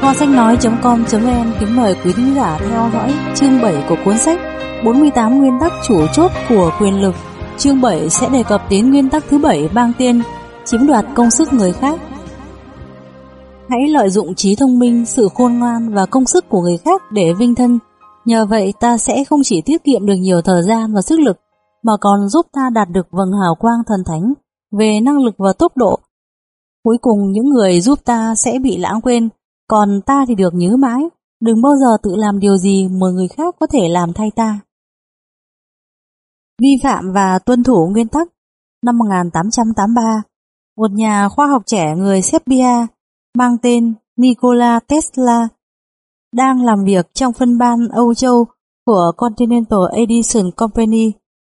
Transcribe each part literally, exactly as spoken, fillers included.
Kho sách nói chấm com chấm vn kính mời quý thính giả theo dõi chương bảy của cuốn sách bốn mươi tám nguyên tắc chủ chốt của quyền lực. Chương bảy sẽ đề cập đến nguyên tắc thứ bảy mang tên chiếm đoạt công sức người khác. Hãy lợi dụng trí thông minh, sự khôn ngoan và công sức của người khác để vinh thân. Nhờ vậy ta sẽ không chỉ tiết kiệm được nhiều thời gian và sức lực, mà còn giúp ta đạt được vầng hào quang thần thánh về năng lực và tốc độ. Cuối cùng những người giúp ta sẽ bị lãng quên, còn ta thì được nhớ mãi. Đừng bao giờ tự làm điều gì mà người khác có thể làm thay ta. Vi phạm và tuân thủ nguyên tắc. Năm một nghìn tám trăm tám mươi ba, một nhà khoa học trẻ người Serbia mang tên Nikola Tesla đang làm việc trong phân ban Âu Châu của Continental Edison Company.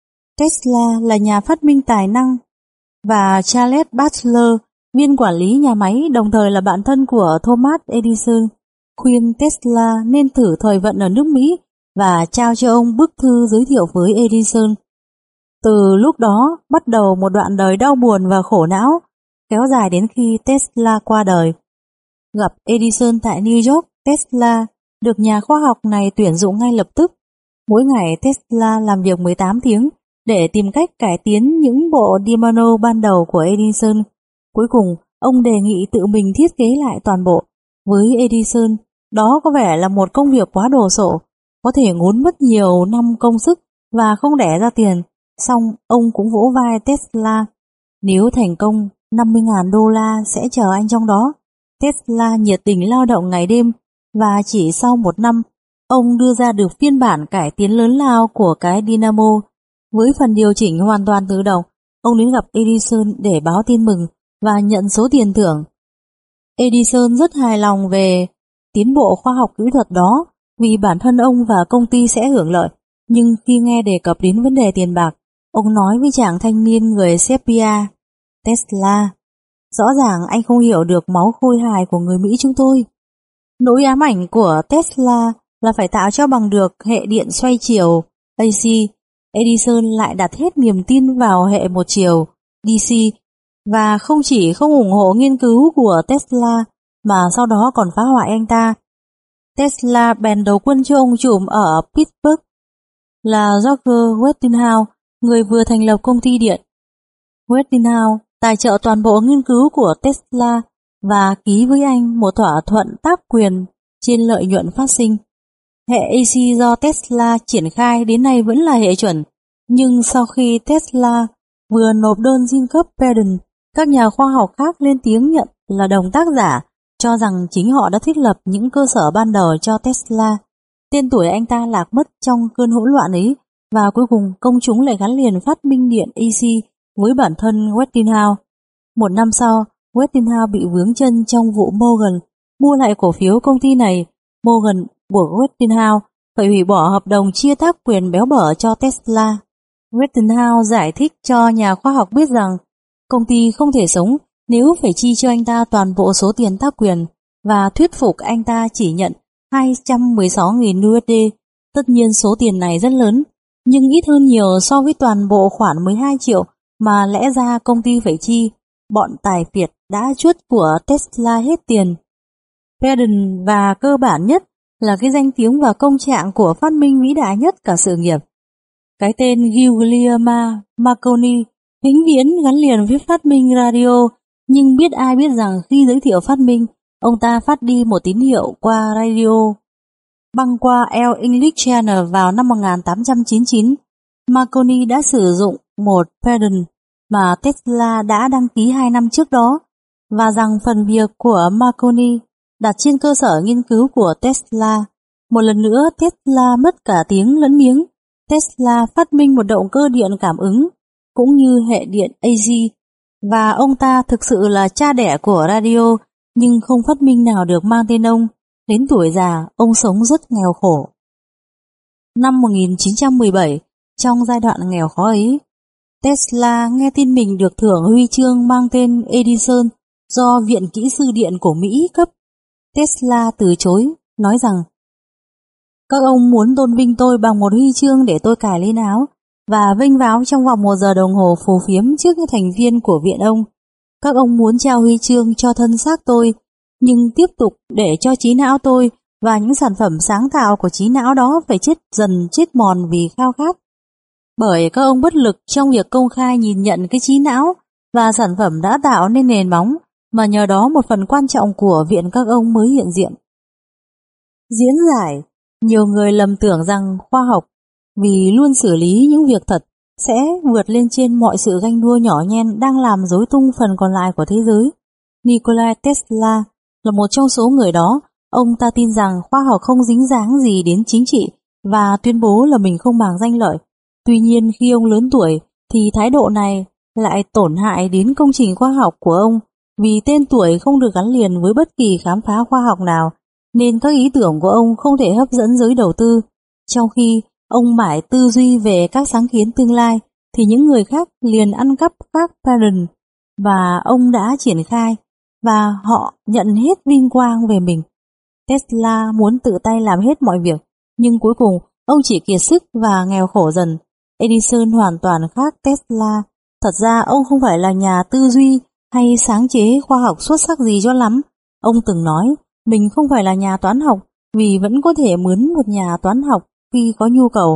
Tesla là nhà phát minh tài năng và Charles Bacheller, viên quản lý nhà máy, đồng thời là bạn thân của Thomas Edison, khuyên Tesla nên thử thời vận ở nước Mỹ và trao cho ông bức thư giới thiệu với Edison. Từ lúc đó bắt đầu một đoạn đời đau buồn và khổ não, kéo dài đến khi Tesla qua đời. Gặp Edison tại New York, Tesla được nhà khoa học này tuyển dụng ngay lập tức. Mỗi ngày Tesla làm việc mười tám tiếng để tìm cách cải tiến những bộ Dynamo ban đầu của Edison. Cuối cùng, ông đề nghị tự mình thiết kế lại toàn bộ. Với Edison, đó có vẻ là một công việc quá đồ sộ, có thể ngốn mất nhiều năm công sức và không đẻ ra tiền. Xong, ông cũng vỗ vai Tesla. Nếu thành công, năm mươi nghìn đô la sẽ chờ anh trong đó. Tesla nhiệt tình lao động ngày đêm, và chỉ sau một năm, ông đưa ra được phiên bản cải tiến lớn lao của cái Dynamo. Với phần điều chỉnh hoàn toàn tự động, ông đến gặp Edison để báo tin mừng và nhận số tiền thưởng. Edison rất hài lòng về tiến bộ khoa học kỹ thuật đó vì bản thân ông và công ty sẽ hưởng lợi. Nhưng khi nghe đề cập đến vấn đề tiền bạc, ông nói với chàng thanh niên người Serbia: Tesla, rõ ràng anh không hiểu được máu khôi hài của người Mỹ chúng tôi. Nỗi ám ảnh của Tesla là phải tạo cho bằng được hệ điện xoay chiều A C. Edison lại đặt hết niềm tin vào hệ một chiều D C, và không chỉ không ủng hộ nghiên cứu của Tesla mà sau đó còn phá hoại anh ta. Tesla bèn đầu quân cho ông trùm ở Pittsburgh là George Westinghouse, người vừa thành lập công ty điện. Westinghouse tài trợ toàn bộ nghiên cứu của Tesla và ký với anh một thỏa thuận tác quyền trên lợi nhuận phát sinh. Hệ A C do Tesla triển khai đến nay vẫn là hệ chuẩn, nhưng sau khi Tesla vừa nộp đơn xin cấp patent, các nhà khoa học khác lên tiếng nhận là đồng tác giả, cho rằng chính họ đã thiết lập những cơ sở ban đầu cho Tesla. Tên tuổi anh ta lạc mất trong cơn hỗn loạn ấy, và cuối cùng công chúng lại gắn liền phát minh điện A C với bản thân Westinghouse. Một năm sau, Westinghouse bị vướng chân trong vụ Morgan mua lại cổ phiếu công ty này. Morgan buộc Westinghouse phải hủy bỏ hợp đồng chia tác quyền béo bở cho Tesla. Westinghouse giải thích cho nhà khoa học biết rằng công ty không thể sống nếu phải chi cho anh ta toàn bộ số tiền tác quyền, và thuyết phục anh ta chỉ nhận hai trăm mười sáu nghìn đô la. Tất nhiên số tiền này rất lớn, nhưng ít hơn nhiều so với toàn bộ khoản mười hai triệu mà lẽ ra công ty phải chi. Bọn tài phiệt đã chuất của Tesla hết tiền. Patent và cơ bản nhất là cái danh tiếng và công trạng của phát minh vĩ đại nhất cả sự nghiệp. Cái tên Guglielmo Marconi vĩnh viễn gắn liền với phát minh radio, nhưng biết ai biết rằng khi giới thiệu phát minh, ông ta phát đi một tín hiệu qua radio băng qua El English Channel vào năm một nghìn tám trăm chín mươi chín. Marconi đã sử dụng một patent mà Tesla đã đăng ký hai năm trước đó, và rằng phần việc của Marconi đặt trên cơ sở nghiên cứu của Tesla. Một lần nữa Tesla mất cả tiếng lẫn miếng. Tesla phát minh một động cơ điện cảm ứng, cũng như hệ điện A C, và ông ta thực sự là cha đẻ của radio, nhưng không phát minh nào được mang tên ông. Đến tuổi già, ông sống rất nghèo khổ. Năm một nghìn chín trăm mười bảy, trong giai đoạn nghèo khó ấy, Tesla nghe tin mình được thưởng huy chương mang tên Edison do Viện Kỹ sư Điện của Mỹ cấp. Tesla từ chối, nói rằng: các ông muốn tôn vinh tôi bằng một huy chương để tôi cài lên áo và vênh váo trong vòng một giờ đồng hồ phù phiếm trước những thành viên của viện ông. Các ông muốn trao huy chương cho thân xác tôi, nhưng tiếp tục để cho trí não tôi và những sản phẩm sáng tạo của trí não đó phải chết dần chết mòn vì khao khát. Bởi các ông bất lực trong việc công khai nhìn nhận cái trí não và sản phẩm đã tạo nên nền móng mà nhờ đó một phần quan trọng của viện các ông mới hiện diện. Diễn giải, nhiều người lầm tưởng rằng khoa học vì luôn xử lý những việc thật sẽ vượt lên trên mọi sự ganh đua nhỏ nhen đang làm rối tung phần còn lại của thế giới. Nikola Tesla là một trong số người đó. Ông ta tin rằng khoa học không dính dáng gì đến chính trị và tuyên bố là mình không màng danh lợi. Tuy nhiên khi ông lớn tuổi thì thái độ này lại tổn hại đến công trình khoa học của ông, vì tên tuổi không được gắn liền với bất kỳ khám phá khoa học nào, nên các ý tưởng của ông không thể hấp dẫn giới đầu tư. Trong khi ông mãi tư duy về các sáng kiến tương lai, thì những người khác liền ăn cắp các patent và ông đã triển khai, và họ nhận hết vinh quang về mình. Tesla muốn tự tay làm hết mọi việc, nhưng cuối cùng ông chỉ kiệt sức và nghèo khổ dần. Edison hoàn toàn khác Tesla. Thật ra ông không phải là nhà tư duy hay sáng chế khoa học xuất sắc gì cho lắm. Ông từng nói mình không phải là nhà toán học vì vẫn có thể mướn một nhà toán học khi có nhu cầu.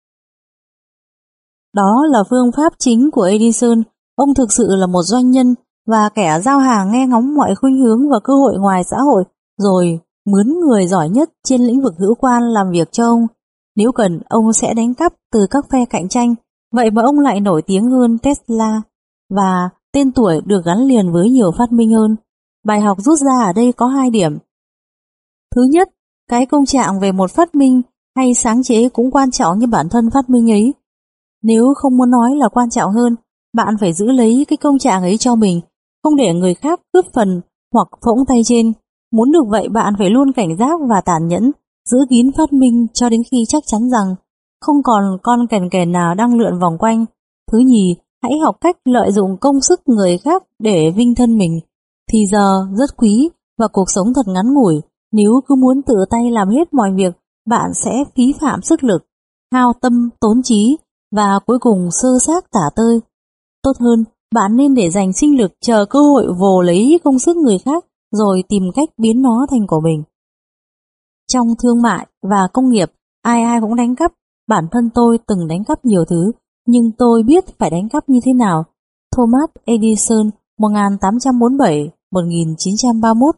Đó là phương pháp chính của Edison. Ông thực sự là một doanh nhân và kẻ giao hàng nghe ngóng mọi khuynh hướng và cơ hội ngoài xã hội, rồi mướn người giỏi nhất trên lĩnh vực hữu quan làm việc cho ông. Nếu cần, ông sẽ đánh cắp từ các phe cạnh tranh, vậy mà ông lại nổi tiếng hơn Tesla, và tên tuổi được gắn liền với nhiều phát minh hơn. Bài học rút ra ở đây có hai điểm. Thứ nhất, cái công trạng về một phát minh hay sáng chế cũng quan trọng như bản thân phát minh ấy. Nếu không muốn nói là quan trọng hơn, bạn phải giữ lấy cái công trạng ấy cho mình, không để người khác cướp phần hoặc phỗng tay trên. Muốn được vậy, bạn phải luôn cảnh giác và tàn nhẫn, giữ kín phát minh cho đến khi chắc chắn rằng không còn con kèn kèn nào đang lượn vòng quanh. Thứ nhì, hãy học cách lợi dụng công sức người khác để vinh thân mình. Thì giờ rất quý và cuộc sống thật ngắn ngủi. Nếu cứ muốn tự tay làm hết mọi việc, bạn sẽ phí phạm sức lực, hao tâm, tốn trí và cuối cùng sơ xác tả tơi. Tốt hơn, bạn nên để dành sinh lực chờ cơ hội vồ lấy công sức người khác rồi tìm cách biến nó thành của mình. Trong thương mại và công nghiệp, ai ai cũng đánh cắp. Bản thân tôi từng đánh cắp nhiều thứ, nhưng tôi biết phải đánh cắp như thế nào. Thomas Edison, một nghìn tám trăm bốn mươi bảy đến một nghìn chín trăm ba mươi mốt.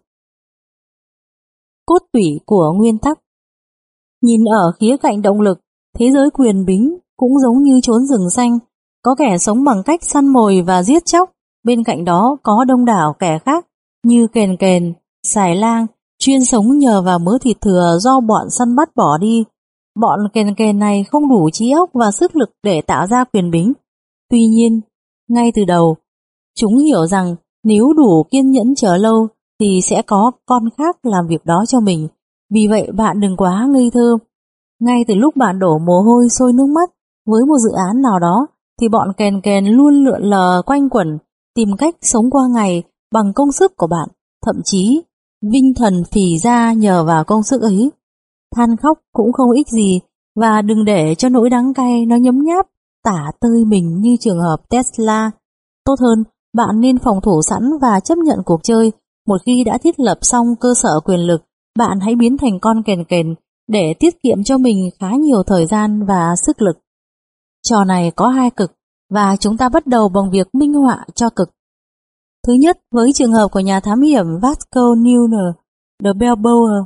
Cốt tủy của nguyên tắc. Nhìn ở khía cạnh động lực, thế giới quyền bính cũng giống như chốn rừng xanh, có kẻ sống bằng cách săn mồi và giết chóc, bên cạnh đó có đông đảo kẻ khác như kền kền, xài lang, chuyên sống nhờ vào mớ thịt thừa do bọn săn bắt bỏ đi. Bọn kền kền này không đủ trí óc và sức lực để tạo ra quyền bính. Tuy nhiên, ngay từ đầu, chúng hiểu rằng nếu đủ kiên nhẫn chờ lâu thì sẽ có con khác làm việc đó cho mình. Vì vậy bạn đừng quá ngây thơ. Ngay từ lúc bạn đổ mồ hôi sôi nước mắt với một dự án nào đó, thì bọn kền kền luôn lượn lờ quanh quẩn, tìm cách sống qua ngày bằng công sức của bạn, thậm chí vinh thần phì ra nhờ vào công sức ấy. Than khóc cũng không ích gì, và đừng để cho nỗi đắng cay nó nhấm nháp tả tơi mình như trường hợp Tesla. Tốt hơn, bạn nên phòng thủ sẵn và chấp nhận cuộc chơi. Một khi đã thiết lập xong cơ sở quyền lực, bạn hãy biến thành con kền kền để tiết kiệm cho mình khá nhiều thời gian và sức lực. Trò này có hai cực, và chúng ta bắt đầu bằng việc minh họa cho cực. Thứ nhất, với trường hợp của nhà thám hiểm Vasco Newner de Balboa.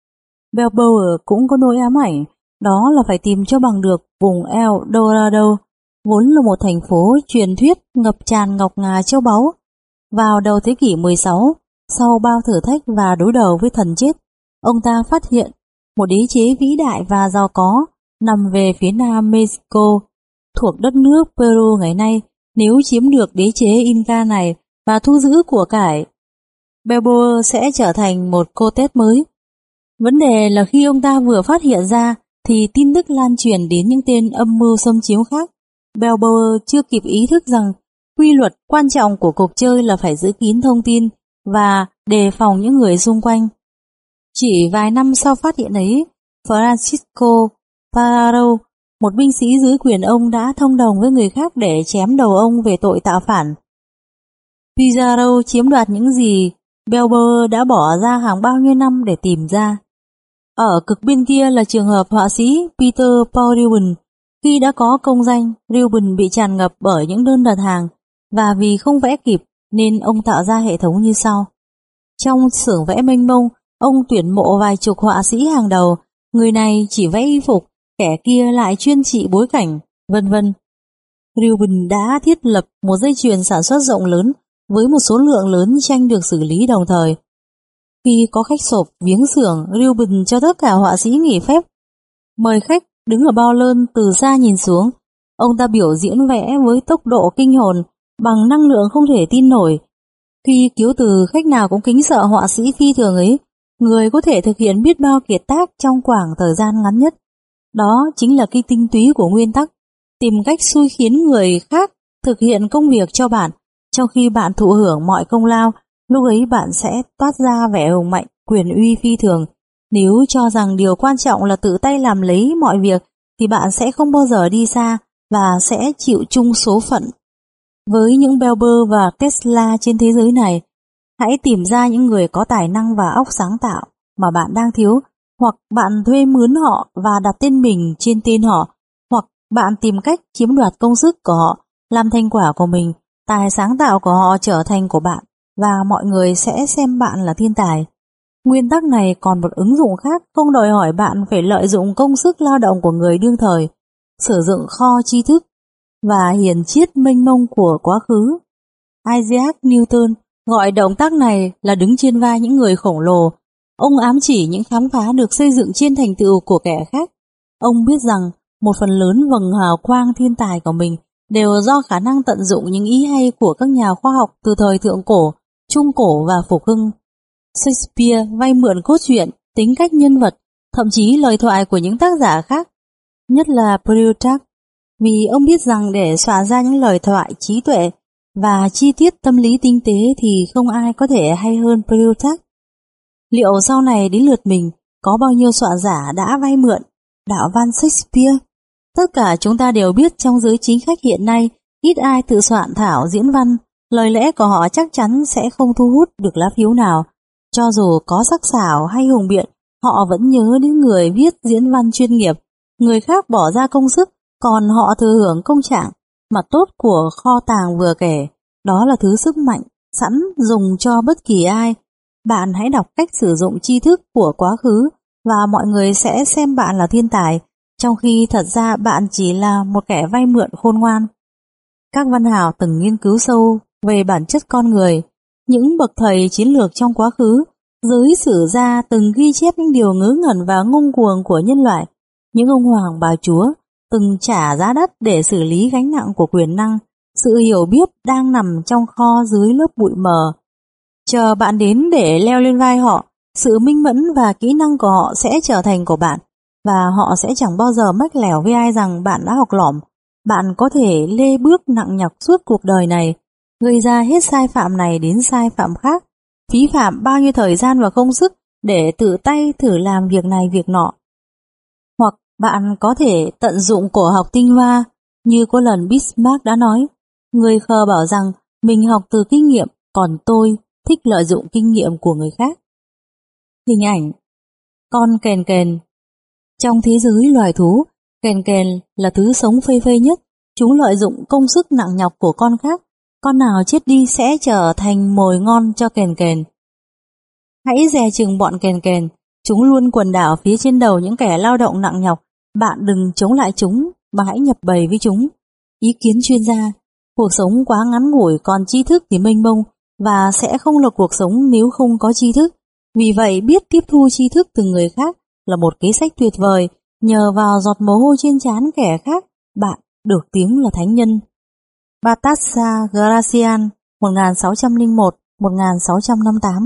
Balboa cũng có nỗi ám ảnh, đó là phải tìm cho bằng được vùng El Dorado, vốn là một thành phố truyền thuyết ngập tràn ngọc ngà châu báu. Vào đầu thế kỷ mười sáu, sau bao thử thách và đối đầu với thần chết, ông ta phát hiện một đế chế vĩ đại và giàu có nằm về phía nam Mexico, thuộc đất nước Peru ngày nay. Nếu chiếm được đế chế Inca này và thu giữ của cải, Balboa sẽ trở thành một Cortez mới. Vấn đề là khi ông ta vừa phát hiện ra thì tin tức lan truyền đến những tên âm mưu xâm chiếm khác. Balboa chưa kịp ý thức rằng quy luật quan trọng của cuộc chơi là phải giữ kín thông tin và đề phòng những người xung quanh. Chỉ vài năm sau phát hiện ấy, Francisco Pizarro, một binh sĩ dưới quyền ông, đã thông đồng với người khác để chém đầu ông về tội tạo phản. Pizarro chiếm đoạt những gì Belber đã bỏ ra hàng bao nhiêu năm để tìm ra. Ở cực bên kia là trường hợp họa sĩ Peter Paul Rubens. Khi đã có công danh, Rubens bị tràn ngập bởi những đơn đặt hàng, và vì không vẽ kịp nên ông tạo ra hệ thống như sau. Trong xưởng vẽ mênh mông, ông tuyển mộ vài chục họa sĩ hàng đầu, người này chỉ vẽ y phục, kẻ kia lại chuyên trị bối cảnh, vân vân. Rubens đã thiết lập một dây chuyền sản xuất rộng lớn với một số lượng lớn tranh được xử lý đồng thời. Khi có khách sộp viếng xưởng, Rubens cho tất cả họa sĩ nghỉ phép, mời khách đứng ở bao lơn từ xa nhìn xuống. Ông ta biểu diễn vẽ với tốc độ kinh hồn, bằng năng lượng không thể tin nổi. Khi cứu từ khách nào cũng kính sợ họa sĩ phi thường ấy, người có thể thực hiện biết bao kiệt tác trong khoảng thời gian ngắn nhất. Đó chính là cái tinh túy của nguyên tắc, tìm cách xui khiến người khác thực hiện công việc cho bạn, trong khi bạn thụ hưởng mọi công lao. Lúc ấy bạn sẽ toát ra vẻ hùng mạnh, quyền uy phi thường. Nếu cho rằng điều quan trọng là tự tay làm lấy mọi việc, thì bạn sẽ không bao giờ đi xa và sẽ chịu chung số phận. Với những Belber và Tesla trên thế giới này, hãy tìm ra những người có tài năng và óc sáng tạo mà bạn đang thiếu, hoặc bạn thuê mướn họ và đặt tên mình trên tên họ, hoặc bạn tìm cách chiếm đoạt công sức của họ, làm thành quả của mình, tài sáng tạo của họ trở thành của bạn, và mọi người sẽ xem bạn là thiên tài. Nguyên tắc này còn một ứng dụng khác, không đòi hỏi bạn phải lợi dụng công sức lao động của người đương thời, sử dụng kho tri thức và hiền triết mênh mông của quá khứ. Isaac Newton gọi động tác này là đứng trên vai những người khổng lồ. Ông ám chỉ những khám phá được xây dựng trên thành tựu của kẻ khác. Ông biết rằng một phần lớn vầng hào quang thiên tài của mình đều do khả năng tận dụng những ý hay của các nhà khoa học từ thời thượng cổ, trung cổ và phục hưng. Shakespeare vay mượn cốt truyện, tính cách nhân vật, thậm chí lời thoại của những tác giả khác, nhất là Plutarch, vì ông biết rằng để soạn ra những lời thoại trí tuệ và chi tiết tâm lý tinh tế thì không ai có thể hay hơn Plutarch. Liệu sau này đến lượt mình, có bao nhiêu soạn giả đã vay mượn đạo văn Shakespeare? Tất cả chúng ta đều biết trong giới chính khách hiện nay, ít ai tự soạn thảo diễn văn, lời lẽ của họ chắc chắn sẽ không thu hút được lá phiếu nào. Cho dù có sắc sảo hay hùng biện, họ vẫn nhớ đến người viết diễn văn chuyên nghiệp. Người khác bỏ ra công sức, còn họ thừa hưởng công trạng. Mặt tốt của kho tàng vừa kể, đó là thứ sức mạnh, sẵn dùng cho bất kỳ ai. Bạn hãy đọc cách sử dụng tri thức của quá khứ và mọi người sẽ xem bạn là thiên tài, trong khi thật ra bạn chỉ là một kẻ vay mượn khôn ngoan. Các văn hào từng nghiên cứu sâu về bản chất con người. Những bậc thầy chiến lược trong quá khứ, giới sử gia từng ghi chép những điều ngớ ngẩn và ngông cuồng của nhân loại. Những ông hoàng bà chúa từng trả giá đắt để xử lý gánh nặng của quyền năng. Sự hiểu biết đang nằm trong kho dưới lớp bụi mờ. Chờ bạn đến để leo lên vai họ, sự minh mẫn và kỹ năng của họ sẽ trở thành của bạn, và họ sẽ chẳng bao giờ mách lẻo với ai rằng bạn đã học lỏm. Bạn có thể lê bước nặng nhọc suốt cuộc đời này, gây ra hết sai phạm này đến sai phạm khác, phí phạm bao nhiêu thời gian và công sức để tự tay thử làm việc này việc nọ. Hoặc bạn có thể tận dụng cổ học tinh hoa, như có lần Bismarck đã nói, người khờ bảo rằng mình học từ kinh nghiệm, còn tôi thích lợi dụng kinh nghiệm của người khác. Hình ảnh con kèn kèn. Trong thế giới loài thú, kèn kèn là thứ sống phây phây nhất. Chúng lợi dụng công sức nặng nhọc của con khác. Con nào chết đi sẽ trở thành mồi ngon cho kèn kèn. Hãy dè chừng bọn kèn kèn. Chúng luôn quần đảo phía trên đầu những kẻ lao động nặng nhọc. Bạn đừng chống lại chúng, mà hãy nhập bầy với chúng. Ý kiến chuyên gia: cuộc sống quá ngắn ngủi, còn tri thức thì mênh mông, và sẽ không là cuộc sống nếu không có tri thức. Vì vậy, biết tiếp thu tri thức từ người khác là một kế sách tuyệt vời. Nhờ vào giọt mồ hôi trên trán kẻ khác, bạn được tiếng là thánh nhân. Baltasar Gracian, một nghìn sáu trăm lẻ một đến một nghìn sáu trăm năm mươi tám.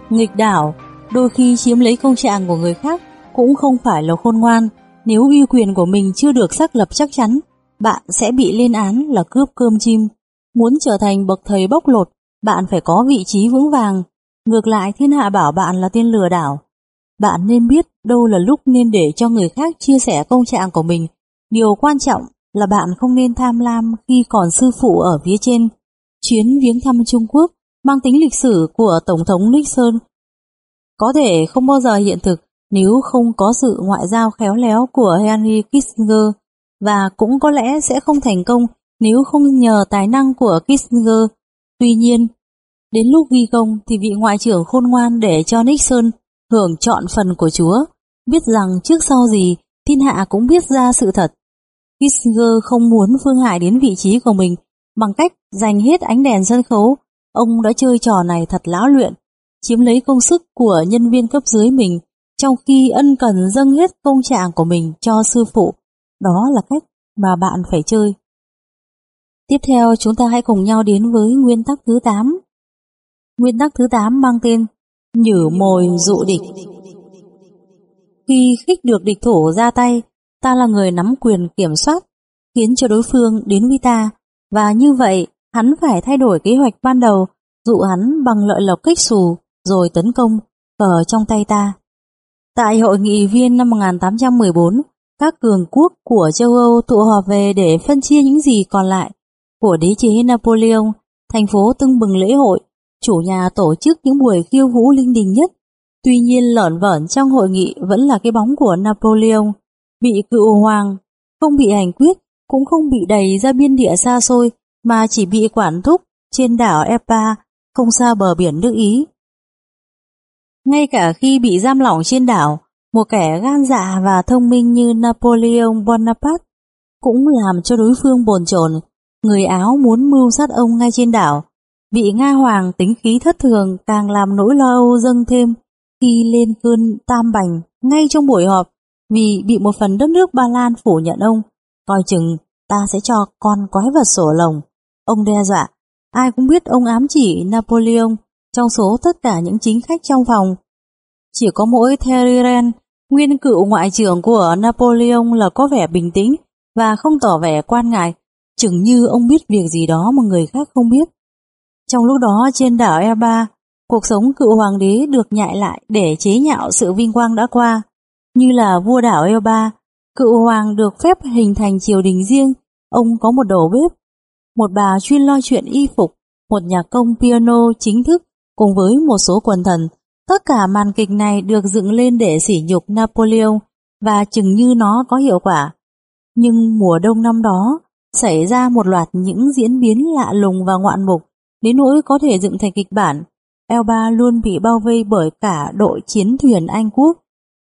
nghịch đảo, đôi khi chiếm lấy công trạng của người khác cũng không phải là khôn ngoan. Nếu uy quyền của mình chưa được xác lập chắc chắn, bạn sẽ bị lên án là cướp cơm chim. Muốn trở thành bậc thầy bóc lột, bạn phải có vị trí vững vàng. Ngược lại, thiên hạ bảo bạn là tên lừa đảo. Bạn nên biết đâu là lúc nên để cho người khác chia sẻ công trạng của mình. Điều quan trọng là bạn không nên tham lam khi còn sư phụ ở phía trên. Chuyến viếng thăm Trung Quốc mang tính lịch sử của Tổng thống Nixon có thể không bao giờ hiện thực nếu không có sự ngoại giao khéo léo của Henry Kissinger, và cũng có lẽ sẽ không thành công nếu không nhờ tài năng của Kissinger. Tuy nhiên, đến lúc ghi công thì vị ngoại trưởng khôn ngoan để cho Nixon hưởng trọn phần của Chúa, biết rằng trước sau gì thiên hạ cũng biết ra sự thật. Kissinger không muốn phương hại đến vị trí của mình bằng cách dành hết ánh đèn sân khấu. Ông đã chơi trò này thật lão luyện, chiếm lấy công sức của nhân viên cấp dưới mình, trong khi ân cần dâng hết công trạng của mình cho sư phụ. Đó là cách mà bạn phải chơi. Tiếp theo, chúng ta hãy cùng nhau đến với nguyên tắc thứ tám. Nguyên tắc thứ tám mang tên nhử mồi dụ địch. Khi khích được địch thủ ra tay, ta là người nắm quyền kiểm soát, khiến cho đối phương đến với ta, và như vậy hắn phải thay đổi kế hoạch ban đầu, dụ hắn bằng lợi lộc kích xù, rồi tấn công, cờ trong tay ta. Tại hội nghị Viên năm một nghìn tám trăm mười bốn, các cường quốc của châu Âu tụ họp về để phân chia những gì còn lại của đế chế Napoleon. Thành phố tưng bừng lễ hội, chủ nhà tổ chức những buổi khiêu vũ linh đình nhất. Tuy nhiên lởn vởn trong hội nghị vẫn là cái bóng của Napoleon. Vị cựu hoàng không bị hành quyết, cũng không bị đày ra biên địa xa xôi, mà chỉ bị quản thúc trên đảo Epa, không xa bờ biển nước Ý. Ngay cả khi bị giam lỏng trên đảo, một kẻ gan dạ và thông minh như Napoleon Bonaparte cũng làm cho đối phương bồn chồn. Người Áo muốn mưu sát ông ngay trên đảo. Vị Nga hoàng tính khí thất thường càng làm nỗi lo âu dâng thêm khi lên cơn tam bành ngay trong buổi họp, vì bị một phần đất nước Ba Lan phủ nhận ông. Coi chừng ta sẽ cho con quái vật sổ lồng. Ông đe dọa. Ai cũng biết ông ám chỉ Napoleon. Trong số tất cả những chính khách trong phòng, chỉ có mỗi Talleyrand, nguyên cựu ngoại trưởng của Napoleon, là có vẻ bình tĩnh và không tỏ vẻ quan ngại, chừng như ông biết việc gì đó mà người khác không biết. Trong lúc đó trên đảo Elba, cuộc sống cựu hoàng đế được nhại lại để chế nhạo sự vinh quang đã qua. Như là vua đảo Elba, cựu hoàng được phép hình thành triều đình riêng. Ông có một đầu bếp, một bà chuyên lo chuyện y phục, một nhạc công piano chính thức cùng với một số quần thần. Tất cả màn kịch này được dựng lên để sỉ nhục Napoleon, và chừng như nó có hiệu quả. Nhưng mùa đông năm đó xảy ra một loạt những diễn biến lạ lùng và ngoạn mục, đến nỗi có thể dựng thành kịch bản. Elba luôn bị bao vây bởi cả đội chiến thuyền Anh quốc,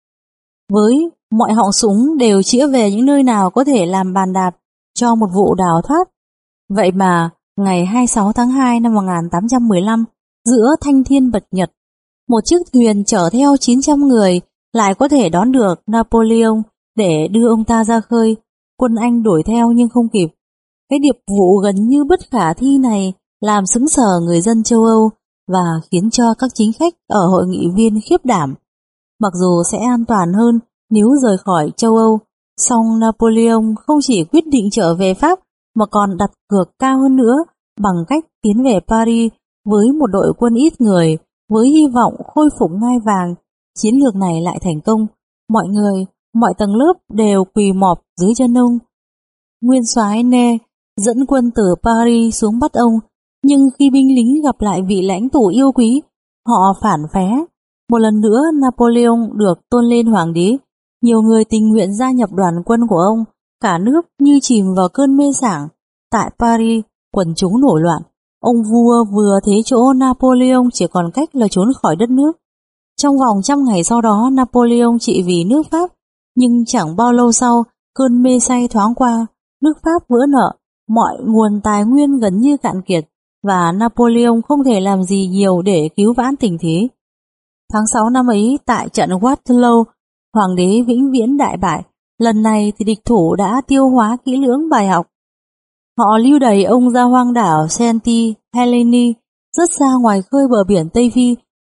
với mọi họng súng đều chĩa về những nơi nào có thể làm bàn đạp cho một vụ đào thoát. Vậy mà ngày hai mươi sáu tháng hai năm một nghìn tám trăm mười lăm, giữa thanh thiên bật nhật, một chiếc thuyền chở theo chín trăm người lại có thể đón được Napoleon để đưa ông ta ra khơi. Quân Anh đuổi theo nhưng không kịp. Cái điệp vụ gần như bất khả thi này làm sững sờ người dân châu Âu và khiến cho các chính khách ở hội nghị Viên khiếp đảm. Mặc dù sẽ an toàn hơn nếu rời khỏi châu Âu, song Napoleon không chỉ quyết định trở về Pháp mà còn đặt cược cao hơn nữa bằng cách tiến về Paris với một đội quân ít người, với hy vọng khôi phục ngai vàng. Chiến lược này lại thành công. Mọi người, mọi tầng lớp đều quỳ mọp dưới chân ông. Nguyên soái Ney dẫn quân từ Paris xuống bắt ông, nhưng khi binh lính gặp lại vị lãnh tụ yêu quý, họ phản phé. Một lần nữa Napoleon được tôn lên hoàng đế. Nhiều người tình nguyện gia nhập đoàn quân của ông. Cả nước như chìm vào cơn mê sảng. Tại Paris, quần chúng nổi loạn. Ông vua vừa thế chỗ Napoleon chỉ còn cách là trốn khỏi đất nước. Trong vòng trăm ngày sau đó, Napoleon trị vì nước Pháp, nhưng chẳng bao lâu sau, cơn mê say thoáng qua, nước Pháp vỡ nợ, mọi nguồn tài nguyên gần như cạn kiệt, và Napoleon không thể làm gì nhiều để cứu vãn tình thế. Tháng sáu năm ấy, tại trận Waterloo, hoàng đế vĩnh viễn đại bại. Lần này thì địch thủ đã tiêu hóa kỹ lưỡng bài học. Họ lưu đày ông ra hoang đảo Saint Helena, rất xa ngoài khơi bờ biển Tây Phi,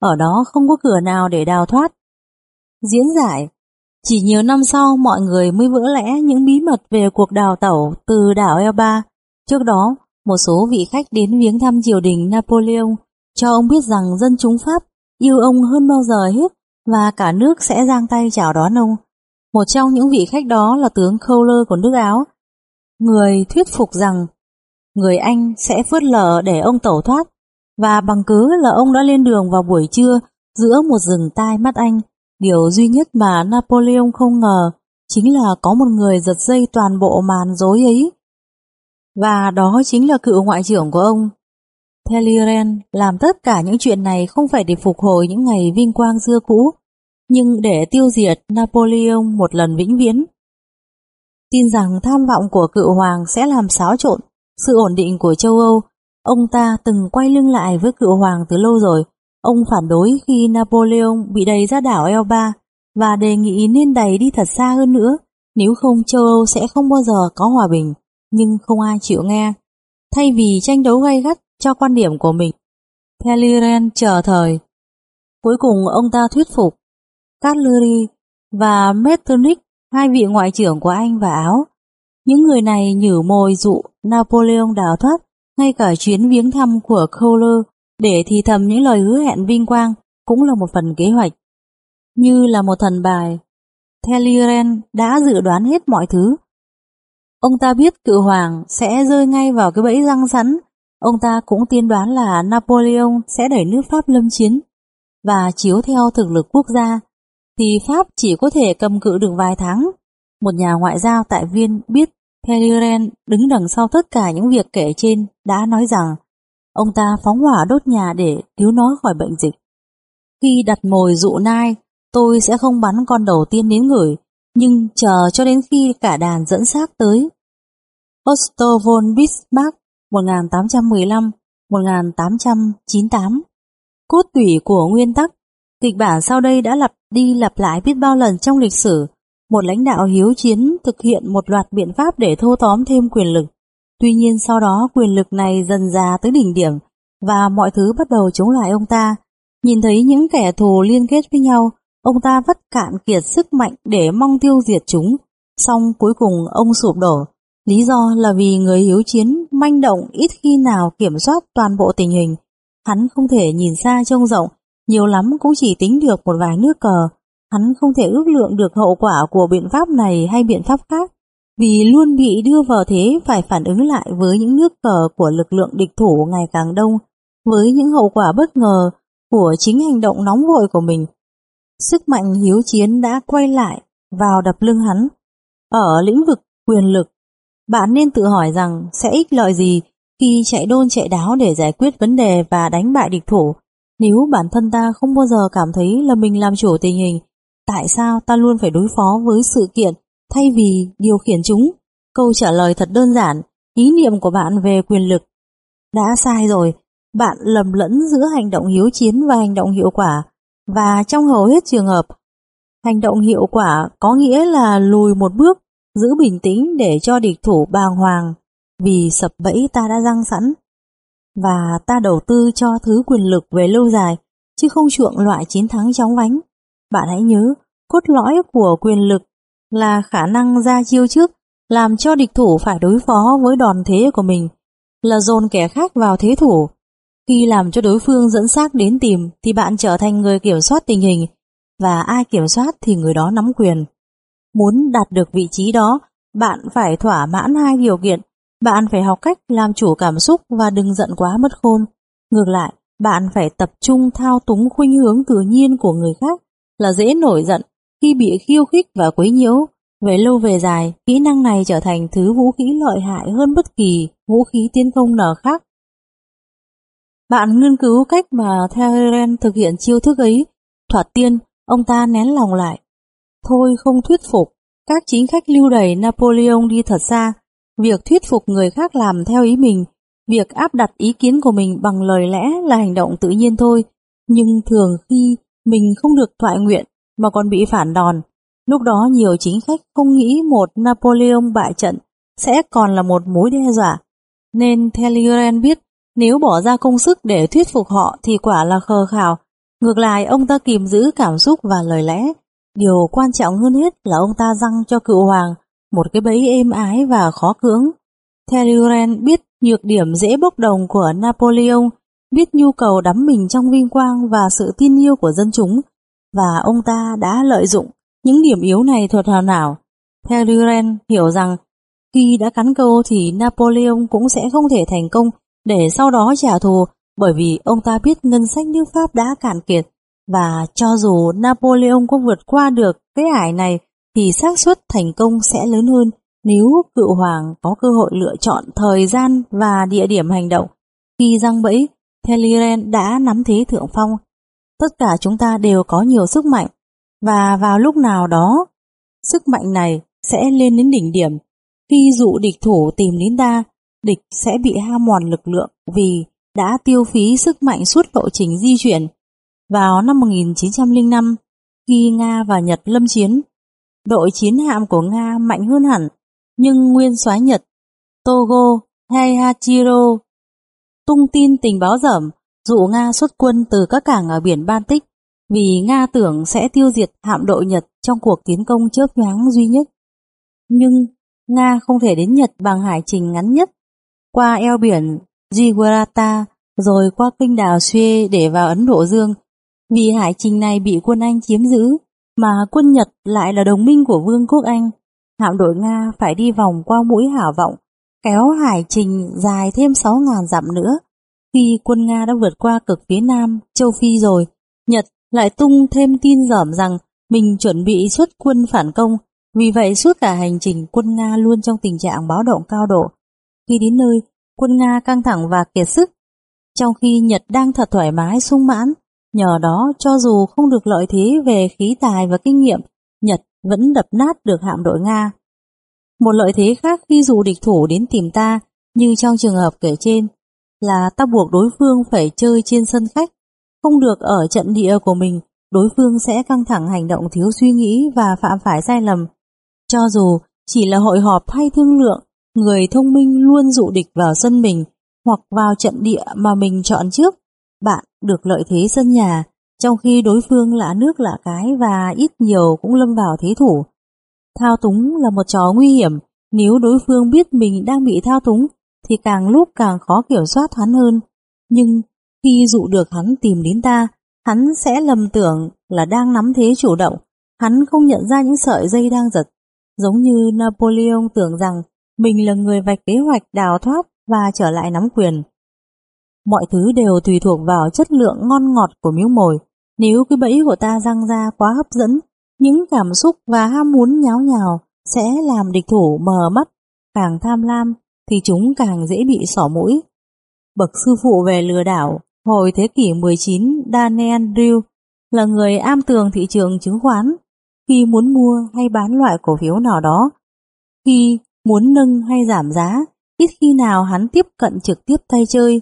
ở đó không có cửa nào để đào thoát. Diễn giải, chỉ nhiều năm sau mọi người mới vỡ lẽ những bí mật về cuộc đào tẩu từ đảo Elba. Trước đó, một số vị khách đến viếng thăm triều đình Napoleon cho ông biết rằng dân chúng Pháp yêu ông hơn bao giờ hết và cả nước sẽ giang tay chào đón ông. Một trong những vị khách đó là tướng Kohler của nước Áo, người thuyết phục rằng người Anh sẽ phớt lờ để ông tẩu thoát, và bằng cớ là ông đã lên đường vào buổi trưa giữa một rừng tai mắt Anh. Điều duy nhất mà Napoleon không ngờ chính là có một người giật dây toàn bộ màn rối ấy, và đó chính là cựu ngoại trưởng của ông. Talleyrand làm tất cả những chuyện này không phải để phục hồi những ngày vinh quang xưa cũ, nhưng để tiêu diệt Napoleon một lần vĩnh viễn. Tin rằng tham vọng của cựu hoàng sẽ làm xáo trộn sự ổn định của châu Âu, ông ta từng quay lưng lại với cựu hoàng từ lâu rồi. Ông phản đối khi Napoleon bị đày ra đảo Elba và đề nghị nên đày đi thật xa hơn nữa, nếu không châu Âu sẽ không bao giờ có hòa bình, nhưng không ai chịu nghe. Thay vì tranh đấu gay gắt cho quan điểm của mình, Talleyrand chờ thời. Cuối cùng ông ta thuyết phục Cutlery và Metternich, hai vị ngoại trưởng của Anh và Áo. Những người này nhử mồi dụ Napoleon đào thoát ngay cả chuyến viếng thăm của Kohler để thì thầm những lời hứa hẹn vinh quang cũng là một phần kế hoạch. Như là một thần bài, Talleyrand đã dự đoán hết mọi thứ. Ông ta biết cựu hoàng sẽ rơi ngay vào cái bẫy răng sẵn. Ông ta cũng tiên đoán là Napoleon sẽ đẩy nước Pháp lâm chiến, và chiếu theo thực lực quốc gia thì Pháp chỉ có thể cầm cự được vài tháng. Một nhà ngoại giao tại Viên biết Talleyrand đứng đằng sau tất cả những việc kể trên đã nói rằng ông ta phóng hỏa đốt nhà để cứu nó khỏi bệnh dịch. Khi đặt mồi dụ nai, tôi sẽ không bắn con đầu tiên đến người, nhưng chờ cho đến khi cả đàn dẫn xác tới. Otto von Bismarck một nghìn tám trăm mười lăm đến một nghìn tám trăm chín mươi tám. Cốt tủy của nguyên tắc. Kịch bản sau đây đã lặp đi lặp lại biết bao lần trong lịch sử. Một lãnh đạo hiếu chiến thực hiện một loạt biện pháp để thâu tóm thêm quyền lực. Tuy nhiên sau đó quyền lực này dần dà tới đỉnh điểm và mọi thứ bắt đầu chống lại ông ta. Nhìn thấy những kẻ thù liên kết với nhau, ông ta vắt cạn kiệt sức mạnh để mong tiêu diệt chúng. Song cuối cùng ông sụp đổ. Lý do là vì người hiếu chiến manh động ít khi nào kiểm soát toàn bộ tình hình. Hắn không thể nhìn xa trông rộng, nhiều lắm cũng chỉ tính được một vài nước cờ. Hắn không thể ước lượng được hậu quả của biện pháp này hay biện pháp khác, vì luôn bị đưa vào thế phải phản ứng lại với những nước cờ của lực lượng địch thủ ngày càng đông, với những hậu quả bất ngờ của chính hành động nóng vội của mình. Sức mạnh hiếu chiến đã quay lại vào đập lưng hắn. Ở lĩnh vực quyền lực, bạn nên tự hỏi rằng sẽ ích lợi gì khi chạy đôn chạy đáo để giải quyết vấn đề và đánh bại địch thủ. Nếu bản thân ta không bao giờ cảm thấy là mình làm chủ tình hình, tại sao ta luôn phải đối phó với sự kiện thay vì điều khiển chúng? Câu trả lời thật đơn giản, ý niệm của bạn về quyền lực đã sai rồi. Bạn lầm lẫn giữa hành động hiếu chiến và hành động hiệu quả, và trong hầu hết trường hợp, hành động hiệu quả có nghĩa là lùi một bước, giữ bình tĩnh để cho địch thủ bàng hoàng, vì sập bẫy ta đã răng sẵn. Và ta đầu tư cho thứ quyền lực về lâu dài, chứ không chuộng loại chiến thắng chóng vánh. Bạn hãy nhớ, cốt lõi của quyền lực là khả năng ra chiêu trước, làm cho địch thủ phải đối phó với đòn thế của mình, là dồn kẻ khác vào thế thủ. Khi làm cho đối phương dẫn xác đến tìm thì bạn trở thành người kiểm soát tình hình, và ai kiểm soát thì người đó nắm quyền. Muốn đạt được vị trí đó, bạn phải thỏa mãn hai điều kiện. Bạn phải học cách làm chủ cảm xúc và đừng giận quá mất khôn. Ngược lại, bạn phải tập trung thao túng khuynh hướng tự nhiên của người khác, là dễ nổi giận khi bị khiêu khích và quấy nhiễu. Về lâu về dài, kỹ năng này trở thành thứ vũ khí lợi hại hơn bất kỳ vũ khí tiến công nào khác. Bạn nghiên cứu cách mà Talleyrand thực hiện chiêu thức ấy. Thoạt tiên, ông ta nén lòng lại. Thôi không thuyết phục, các chính khách lưu đày Napoleon đi thật xa. Việc thuyết phục người khác làm theo ý mình, việc áp đặt ý kiến của mình bằng lời lẽ là hành động tự nhiên thôi. Nhưng thường khi mình không được toại nguyện mà còn bị phản đòn, lúc đó nhiều chính khách không nghĩ một Napoleon bại trận sẽ còn là một mối đe dọa. Nên Talleyrand biết nếu bỏ ra công sức để thuyết phục họ thì quả là khờ khảo. Ngược lại, ông ta kìm giữ cảm xúc và lời lẽ. Điều quan trọng hơn hết là ông ta giăng cho cựu hoàng một cái bẫy êm ái và khó cưỡng. Talleyrand biết nhược điểm dễ bốc đồng của Napoleon, biết nhu cầu đắm mình trong vinh quang và sự tin yêu của dân chúng, và ông ta đã lợi dụng những điểm yếu này thuật hoàn hảo. Talleyrand hiểu rằng khi đã cắn câu thì Napoleon cũng sẽ không thể thành công để sau đó trả thù, bởi vì ông ta biết ngân sách nước Pháp đã cạn kiệt, và cho dù Napoleon có vượt qua được cái ải này thì xác suất thành công sẽ lớn hơn nếu cựu hoàng có cơ hội lựa chọn thời gian và địa điểm hành động. Khi giăng bẫy, Talleyrand đã nắm thế thượng phong. Tất cả chúng ta đều có nhiều sức mạnh, và vào lúc nào đó, sức mạnh này sẽ lên đến đỉnh điểm. Khi dụ địch thủ tìm đến ta, địch sẽ bị hao mòn lực lượng vì đã tiêu phí sức mạnh suốt lộ trình di chuyển. Vào năm một nghìn chín trăm lẻ năm, khi Nga và Nhật lâm chiến, đội chiến hạm của Nga mạnh hơn hẳn, nhưng nguyên soái Nhật Togo Heihachi tung tin tình báo dởm dụ Nga xuất quân từ các cảng ở biển Baltic, vì Nga tưởng sẽ tiêu diệt hạm đội Nhật trong cuộc tiến công chớp nhoáng duy nhất. Nhưng Nga không thể đến Nhật bằng hải trình ngắn nhất, qua eo biển Gibraltar rồi qua kênh đảo Suez để vào Ấn Độ Dương, vì hải trình này bị quân Anh chiếm giữ, mà quân Nhật lại là đồng minh của Vương quốc Anh. Hạm đội Nga phải đi vòng qua mũi Hảo Vọng, kéo hải trình dài thêm sáu nghìn dặm nữa. Khi quân Nga đã vượt qua cực phía nam châu Phi rồi, Nhật lại tung thêm tin dởm rằng mình chuẩn bị xuất quân phản công. Vì vậy suốt cả hành trình quân Nga luôn trong tình trạng báo động cao độ. Khi đến nơi, quân Nga căng thẳng và kiệt sức, trong khi Nhật đang thật thoải mái sung mãn. Nhờ đó, cho dù không được lợi thế về khí tài và kinh nghiệm, Nhật vẫn đập nát được hạm đội Nga. Một lợi thế khác khi dụ địch thủ đến tìm ta, như trong trường hợp kể trên, là ta buộc đối phương phải chơi trên sân khách, không được ở trận địa của mình. Đối phương sẽ căng thẳng, hành động thiếu suy nghĩ và phạm phải sai lầm. Cho dù chỉ là hội họp hay thương lượng, người thông minh luôn dụ địch vào sân mình hoặc vào trận địa mà mình chọn trước. Bạn được lợi thế sân nhà, trong khi đối phương lạ nước lạ cái và ít nhiều cũng lâm vào thế thủ. Thao túng là một trò nguy hiểm. Nếu đối phương biết mình đang bị thao túng thì càng lúc càng khó kiểm soát hắn hơn. Nhưng khi dụ được hắn tìm đến ta, hắn sẽ lầm tưởng là đang nắm thế chủ động. Hắn không nhận ra những sợi dây đang giật, giống như Napoleon tưởng rằng mình là người vạch kế hoạch đào thoát và trở lại nắm quyền. Mọi thứ đều tùy thuộc vào chất lượng ngon ngọt của miếng mồi. Nếu cái bẫy của ta răng ra quá hấp dẫn, những cảm xúc và ham muốn nháo nhào sẽ làm địch thủ mờ mắt. Càng tham lam thì chúng càng dễ bị xỏ mũi. Bậc sư phụ về lừa đảo hồi thế kỷ mười chín, Daniel Drew, là người am tường thị trường chứng khoán. Khi muốn mua hay bán loại cổ phiếu nào đó, khi muốn nâng hay giảm giá, ít khi nào hắn tiếp cận trực tiếp tay chơi.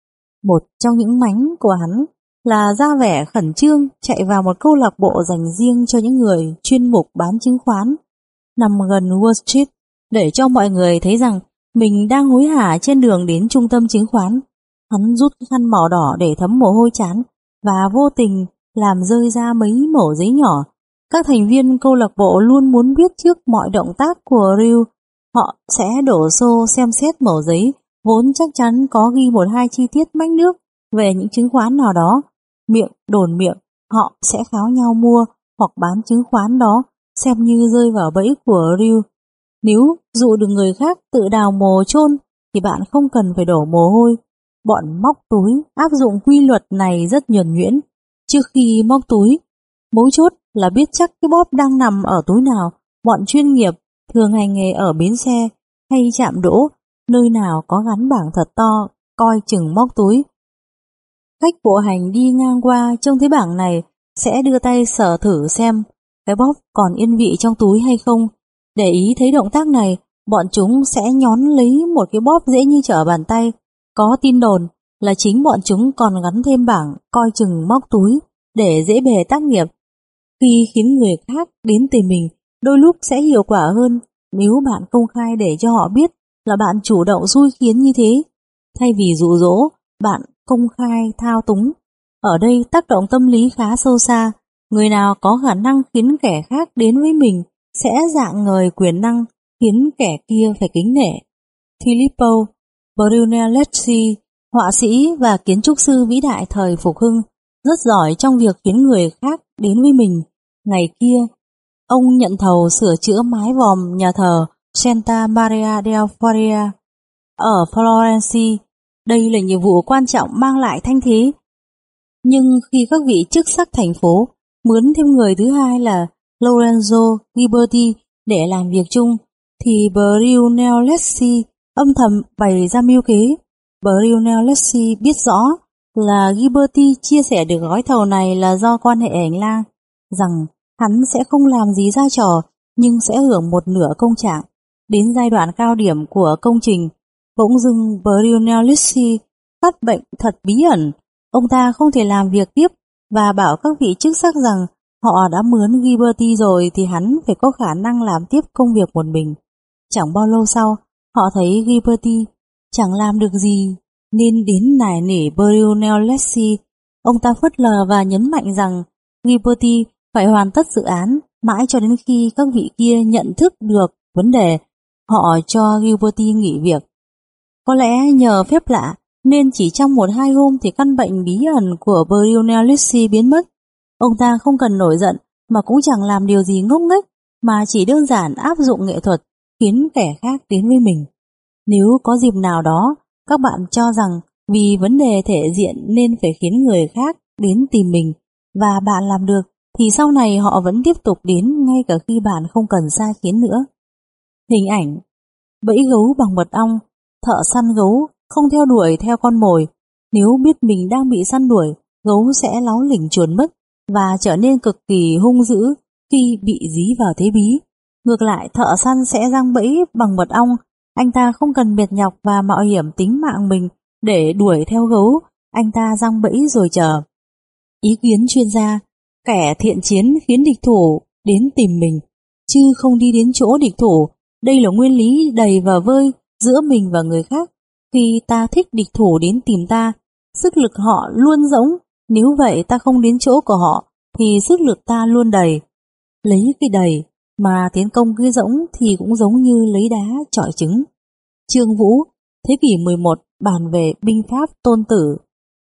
Một trong những mánh của hắn là ra vẻ khẩn trương chạy vào một câu lạc bộ dành riêng cho những người chuyên mục bán chứng khoán nằm gần Wall Street, để cho mọi người thấy rằng mình đang hối hả trên đường đến trung tâm chứng khoán. Hắn rút khăn màu đỏ để thấm mồ hôi trán và vô tình làm rơi ra mấy mẩu giấy nhỏ. Các thành viên câu lạc bộ luôn muốn biết trước mọi động tác của Drew. Họ sẽ đổ xô xem xét mẩu giấy vốn chắc chắn có ghi một hai chi tiết mách nước về những chứng khoán nào đó. Miệng đồn miệng, họ sẽ kháo nhau mua hoặc bán chứng khoán đó, xem như rơi vào bẫy của Drew. Nếu dụ được người khác tự đào mồ chôn thì bạn không cần phải đổ mồ hôi. Bọn móc túi áp dụng quy luật này rất nhuần nhuyễn. Trước khi móc túi, mấu chốt là biết chắc cái bóp đang nằm ở túi nào. Bọn chuyên nghiệp thường hành nghề ở bến xe hay trạm đỗ, nơi nào có gắn bảng thật to coi chừng móc túi. Khách bộ hành đi ngang qua trông thấy bảng này sẽ đưa tay sờ thử xem cái bóp còn yên vị trong túi hay không. Để ý thấy động tác này, bọn chúng sẽ nhón lấy một cái bóp dễ như trở bàn tay. Có tin đồn là chính bọn chúng còn gắn thêm bảng coi chừng móc túi để dễ bề tác nghiệp. Khi khiến người khác đến tìm mình, đôi lúc sẽ hiệu quả hơn nếu bạn công khai để cho họ biết là bạn chủ động xui khiến như thế. Thay vì dụ dỗ, bạn công khai thao túng Ở đây tác động tâm lý khá sâu xa, người nào có khả năng khiến kẻ khác đến với mình sẽ rạng ngời quyền năng khiến kẻ kia phải kính nể. Filippo Brunelleschi, họa sĩ và kiến trúc sư vĩ đại thời Phục Hưng, rất giỏi trong việc khiến người khác đến với mình. Ngày kia, ông nhận thầu sửa chữa mái vòm nhà thờ Santa Maria del Fiore ở Florence. Đây là nhiệm vụ quan trọng mang lại thanh thế. Nhưng khi các vị chức sắc thành phố mướn thêm người thứ hai là Lorenzo Ghiberti để làm việc chung, thì Brunelleschi âm thầm bày ra mưu kế. Brunelleschi biết rõ là Ghiberti chia sẻ được gói thầu này là do quan hệ hành lang, rằng hắn sẽ không làm gì ra trò nhưng sẽ hưởng một nửa công trạng. Đến giai đoạn cao điểm của công trình, bỗng dưng Brunelleschi phát bệnh thật bí ẩn. Ông ta không thể làm việc tiếp và bảo các vị chức sắc rằng họ đã mướn Ghiberti rồi thì hắn phải có khả năng làm tiếp công việc một mình. Chẳng bao lâu sau, họ thấy Ghiberti chẳng làm được gì nên đến nài nỉ Brunelleschi. Ông ta phớt lờ và nhấn mạnh rằng Ghiberti phải hoàn tất dự án mãi cho đến khi các vị kia nhận thức được vấn đề, họ cho Ghiberti nghỉ việc. Có lẽ nhờ phép lạ nên chỉ trong một hai hôm thì căn bệnh bí ẩn của Brunelleschi biến mất. Ông ta không cần nổi giận mà cũng chẳng làm điều gì ngốc nghếch, mà chỉ đơn giản áp dụng nghệ thuật khiến kẻ khác đến với mình. Nếu có dịp nào đó các bạn cho rằng vì vấn đề thể diện nên phải khiến người khác đến tìm mình và bạn làm được, thì sau này họ vẫn tiếp tục đến ngay cả khi bạn không cần sai khiến nữa. Hình ảnh bẫy gấu bằng mật ong. Thợ săn gấu không theo đuổi theo con mồi. Nếu biết mình đang bị săn đuổi, gấu sẽ láu lỉnh chuồn mất và trở nên cực kỳ hung dữ khi bị dí vào thế bí. Ngược lại, thợ săn sẽ giăng bẫy bằng mật ong. Anh ta không cần mệt nhọc và mạo hiểm tính mạng mình để đuổi theo gấu. Anh ta giăng bẫy rồi chờ. Ý kiến chuyên gia: kẻ thiện chiến khiến địch thủ đến tìm mình, chứ không đi đến chỗ địch thủ. Đây là nguyên lý đầy và vơi giữa mình và người khác. Khi ta thích địch thủ đến tìm ta, sức lực họ luôn rỗng. Nếu vậy ta không đến chỗ của họ thì sức lực ta luôn đầy. Lấy cái đầy mà tiến công cái rỗng thì cũng giống như lấy đá chọi trứng. Trương Vũ, thế kỷ mười một, bàn về binh pháp Tôn Tử.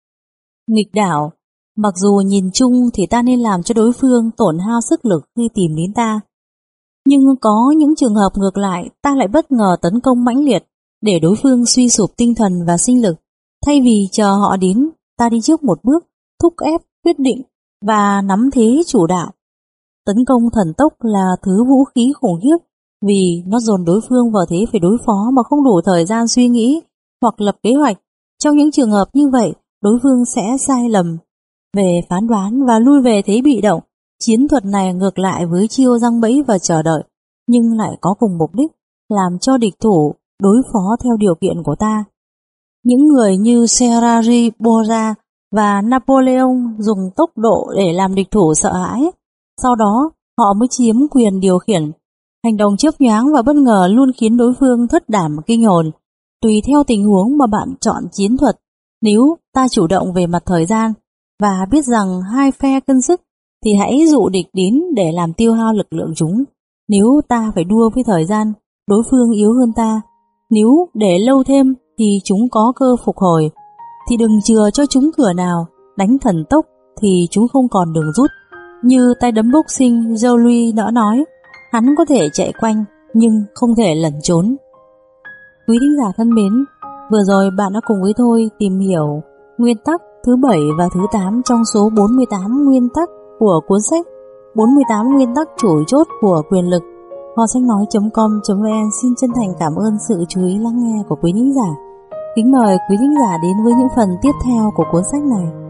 Nghịch đảo: mặc dù nhìn chung thì ta nên làm cho đối phương tổn hao sức lực khi tìm đến ta, nhưng có những trường hợp ngược lại, ta lại bất ngờ tấn công mãnh liệt để đối phương suy sụp tinh thần và sinh lực. Thay vì chờ họ đến, ta đi trước một bước, thúc ép, quyết định và nắm thế chủ đạo. Tấn công thần tốc là thứ vũ khí khủng khiếp vì nó dồn đối phương vào thế phải đối phó mà không đủ thời gian suy nghĩ hoặc lập kế hoạch. Trong những trường hợp như vậy, đối phương sẽ sai lầm về phán đoán và lui về thế bị động. Chiến thuật này ngược lại với chiêu giăng bẫy và chờ đợi, nhưng lại có cùng mục đích, làm cho địch thủ đối phó theo điều kiện của ta. Những người như Serrari Borgia và Napoleon dùng tốc độ để làm địch thủ sợ hãi, sau đó họ mới chiếm quyền điều khiển. Hành động chớp nhoáng và bất ngờ luôn khiến đối phương thất đảm kinh hồn. Tùy theo tình huống mà bạn chọn chiến thuật. Nếu ta chủ động về mặt thời gian và biết rằng hai phe cân sức, thì hãy dụ địch đến để làm tiêu hao lực lượng chúng. Nếu ta phải đua với thời gian, đối phương yếu hơn ta. Nếu để lâu thêm thì chúng có cơ phục hồi, thì đừng chừa cho chúng cửa nào. Đánh thần tốc thì chúng không còn đường rút. Như tay đấm boxing Joe Louis đã nói, hắn có thể chạy quanh nhưng không thể lẩn trốn. Quý thính giả thân mến, vừa rồi bạn đã cùng với tôi tìm hiểu nguyên tắc thứ bảy và thứ tám trong số bốn mươi tám nguyên tắc của cuốn sách bốn mươi tám nguyên tắc chủ chốt của quyền lực. Kho sách nói chấm com chấm vn xin chân thành cảm ơn sự chú ý lắng nghe của quý thính giả. Kính mời quý thính giả đến với những phần tiếp theo của cuốn sách này.